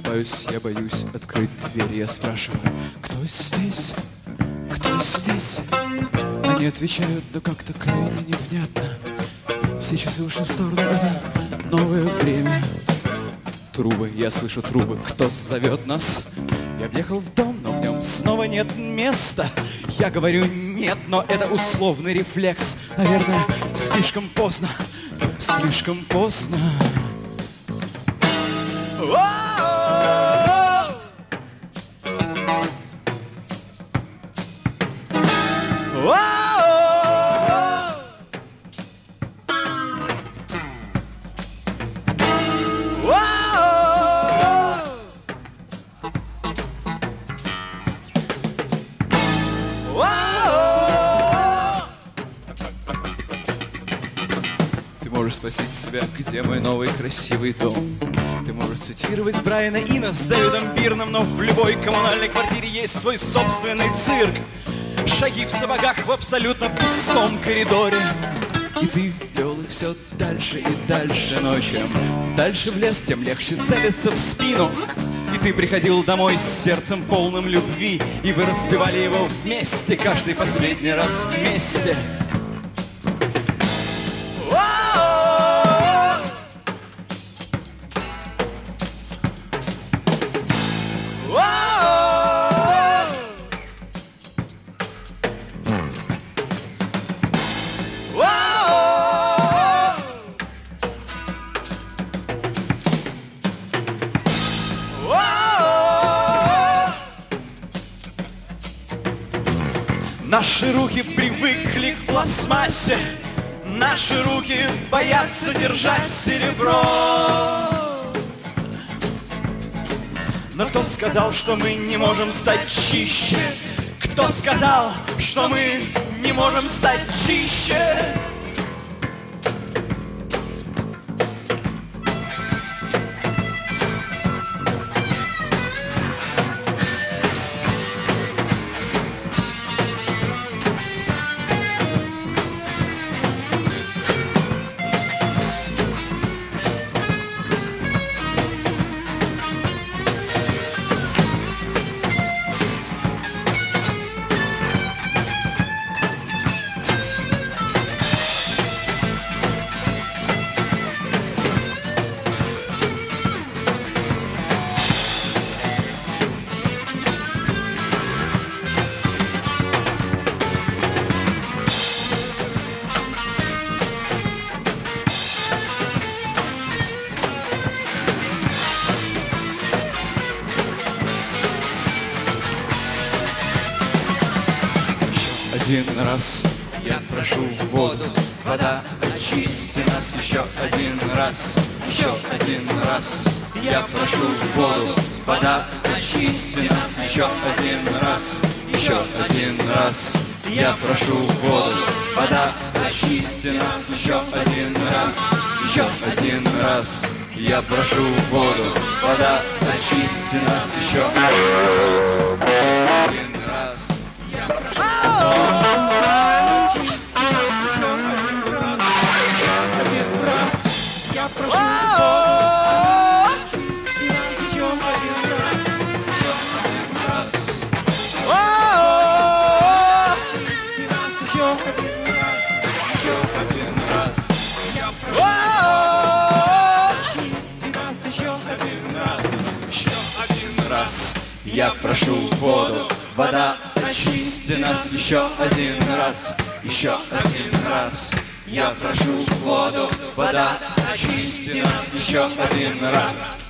Просыпаюсь, я боюсь открыть дверь. Я спрашиваю, кто здесь? Кто здесь? Они отвечают, да как-то крайне невнятно. Все часы ушли в сторону, это новое время. Трубы, я слышу трубы, кто зовет нас? Я въехал в дом, но в нем снова нет места. Я говорю нет, но это условный рефлекс. Наверное, слишком поздно, слишком поздно. Ты можешь спросить себя, где мой новый красивый дом. Ты можешь цитировать Брайана Ино с Дэвидом Бирном, но в любой коммунальной квартире есть свой собственный цирк. Шаги в сапогах в абсолютно пустом коридоре. И ты вел их все дальше и дальше, но чем дальше в лес, тем легче целиться в спину. И ты приходил домой с сердцем полным любви, и вы разбивали его вместе, каждый последний раз вместе. Наши руки привыкли к пластмассе, наши руки боятся держать серебро. Но кто сказал, что мы не можем стать чище? Кто сказал, что мы не можем стать чище? Один раз я прошу воду, вода, очисти нас. Еще один раз, еще один раз я прошу воду, вода, очисти нас. Еще один раз, еще один раз я прошу воду, вода, очисти нас. Еще один раз, еще один раз я прошу воду, вода, очисти нас. Еще один раз я прошу я прошу воду, вода, очисти нас. Еще один раз, еще один раз я прошу воду, вода, очисти нас. Еще один раз.